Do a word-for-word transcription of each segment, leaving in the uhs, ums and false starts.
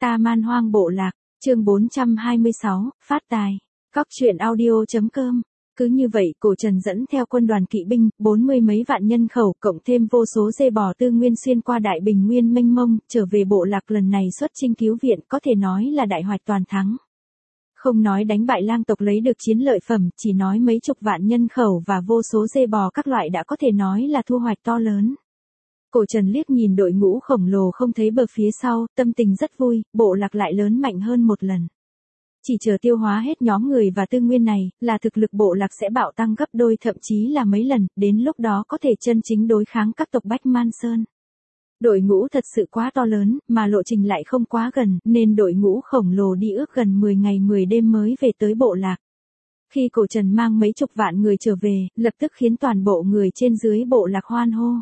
Ta Man Hoang Bộ Lạc, chương bốn trăm hai mươi sáu, phát tài. Cóc truyện audio.com. Cứ như vậy, Cổ Trần dẫn theo quân đoàn kỵ binh, bốn mươi mấy vạn nhân khẩu, cộng thêm vô số dê bò tư nguyên xuyên qua đại bình nguyên mênh mông, trở về bộ lạc lần này xuất chinh cứu viện, có thể nói là đại hoạch toàn thắng. Không nói đánh bại lang tộc lấy được chiến lợi phẩm, chỉ nói mấy chục vạn nhân khẩu và vô số dê bò các loại đã có thể nói là thu hoạch to lớn. Cổ Trần liếc nhìn đội ngũ khổng lồ không thấy bờ phía sau, tâm tình rất vui, bộ lạc lại lớn mạnh hơn một lần. Chỉ chờ tiêu hóa hết nhóm người và tư nguyên này, là thực lực bộ lạc sẽ bạo tăng gấp đôi thậm chí là mấy lần, đến lúc đó có thể chân chính đối kháng các tộc Bách Man Sơn. Đội ngũ thật sự quá to lớn, mà lộ trình lại không quá gần, nên đội ngũ khổng lồ đi ước gần mười ngày mười đêm mới về tới bộ lạc. Khi Cổ Trần mang mấy chục vạn người trở về, lập tức khiến toàn bộ người trên dưới bộ lạc hoan hô.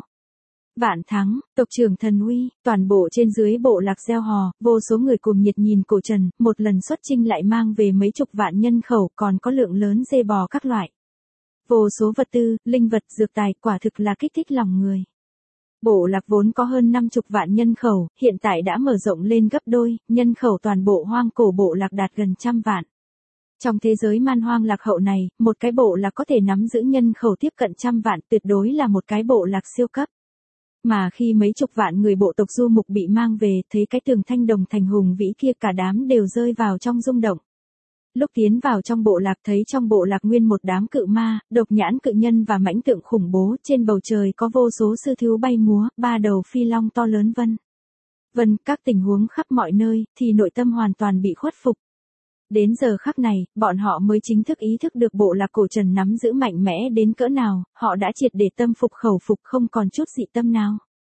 Vạn thắng, tộc trưởng thần uy, toàn bộ trên dưới bộ lạc reo hò, vô số người cuồng nhiệt nhìn Cổ Trần, một lần xuất chinh lại mang về mấy chục vạn nhân khẩu, còn có lượng lớn dê bò các loại. Vô số vật tư, linh vật, dược tài, quả thực là kích thích lòng người. Bộ lạc vốn có hơn năm chục vạn nhân khẩu, hiện tại đã mở rộng lên gấp đôi, nhân khẩu toàn bộ hoang cổ bộ lạc đạt gần trăm vạn. Trong thế giới man hoang lạc hậu này, một cái bộ lạc có thể nắm giữ nhân khẩu tiếp cận trăm vạn, tuyệt đối là một cái bộ lạc siêu cấp. Mà khi mấy chục vạn người bộ tộc du mục bị mang về, thấy cái tường thanh đồng thành hùng vĩ kia, cả đám đều rơi vào trong rung động. Lúc tiến vào trong bộ lạc thấy trong bộ lạc nguyên một đám cự ma, độc nhãn cự nhân và mãnh tượng khủng bố, trên bầu trời có vô số sư thú bay múa, ba đầu phi long to lớn vân. Vân các tình huống khắp mọi nơi, thì nội tâm hoàn toàn bị khuất phục. Đến giờ khắc này, bọn họ mới chính thức ý thức được bộ lạc Cổ Trần nắm giữ mạnh mẽ đến cỡ nào, họ đã triệt để tâm phục khẩu phục, không còn chút dị tâm nào.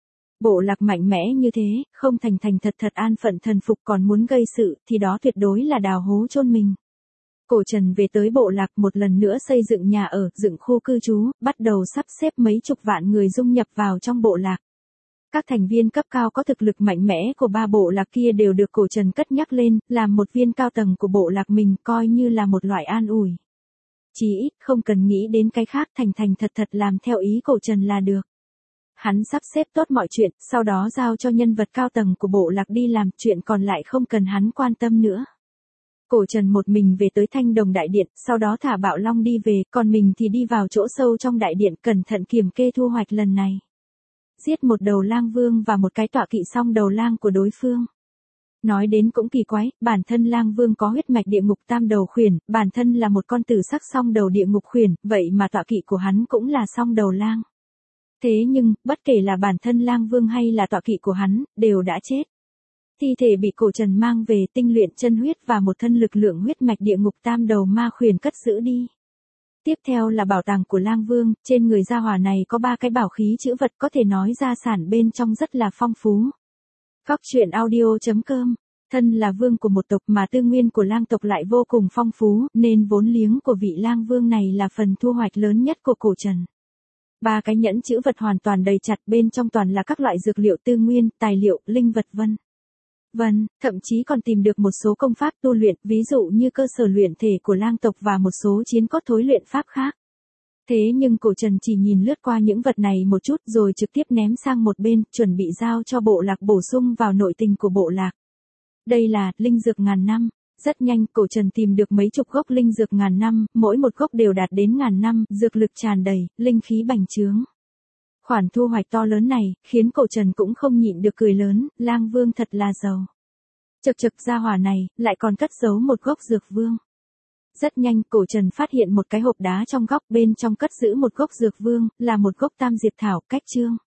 Bộ lạc mạnh mẽ như thế, không thành thành thật thật an phận thần phục còn muốn gây sự, thì đó tuyệt đối là đào hố chôn mình. Cổ Trần về tới bộ lạc một lần nữa xây dựng nhà ở, dựng khu cư trú, bắt đầu sắp xếp mấy chục vạn người dung nhập vào trong bộ lạc. Các thành viên cấp cao có thực lực mạnh mẽ của ba bộ lạc kia đều được Cổ Trần cất nhắc lên, làm một viên cao tầng của bộ lạc mình, coi như là một loại an ủi. Chỉ ít không cần nghĩ đến cái khác, thành thành thật thật làm theo ý Cổ Trần là được. Hắn sắp xếp tốt mọi chuyện, sau đó giao cho nhân vật cao tầng của bộ lạc đi làm, chuyện còn lại không cần hắn quan tâm nữa. Cổ Trần một mình về tới Thanh Đồng Đại Điện, sau đó thả Bạo Long đi về, còn mình thì đi vào chỗ sâu trong đại điện, cẩn thận kiểm kê thu hoạch lần này. Giết một đầu lang vương và một cái tọa kỵ song đầu lang của đối phương. Nói đến cũng kỳ quái, bản thân lang vương có huyết mạch địa ngục tam đầu khuyển, bản thân là một con tử sắc song đầu địa ngục khuyển, vậy mà tọa kỵ của hắn cũng là song đầu lang. Thế nhưng, bất kể là bản thân lang vương hay là tọa kỵ của hắn, đều đã chết. Thi thể bị Cổ Trần mang về, tinh luyện chân huyết và một thân lực lượng huyết mạch địa ngục tam đầu ma khuyển cất giữ đi. Tiếp theo là bảo tàng của lang vương, trên người gia hỏa này có ba cái bảo khí chữ vật, có thể nói gia sản bên trong rất là phong phú. Cóc truyện audio.com. Thân là vương của một tộc mà tư nguyên của lang tộc lại vô cùng phong phú, nên vốn liếng của vị lang vương này là phần thu hoạch lớn nhất của Cổ Trần. Ba cái nhẫn chữ vật hoàn toàn đầy chặt, bên trong toàn là các loại dược liệu tư nguyên, tài liệu, linh vật vân. Vân, thậm chí còn tìm được một số công pháp tu luyện, ví dụ như cơ sở luyện thể của lang tộc và một số chiến cốt thối luyện pháp khác. Thế nhưng Cổ Trần chỉ nhìn lướt qua những vật này một chút rồi trực tiếp ném sang một bên, chuẩn bị giao cho bộ lạc bổ sung vào nội tình của bộ lạc. Đây là linh dược ngàn năm. Rất nhanh Cổ Trần tìm được mấy chục gốc linh dược ngàn năm, mỗi một gốc đều đạt đến ngàn năm, dược lực tràn đầy, linh khí bành trướng. Khoản thu hoạch to lớn này, khiến Cổ Trần cũng không nhịn được cười lớn, lang vương thật là giàu. Chật chật gia hỏa này, lại còn cất giấu một gốc dược vương. Rất nhanh Cổ Trần phát hiện một cái hộp đá trong góc, bên trong cất giữ một gốc dược vương, là một gốc tam diệp thảo, cách chương.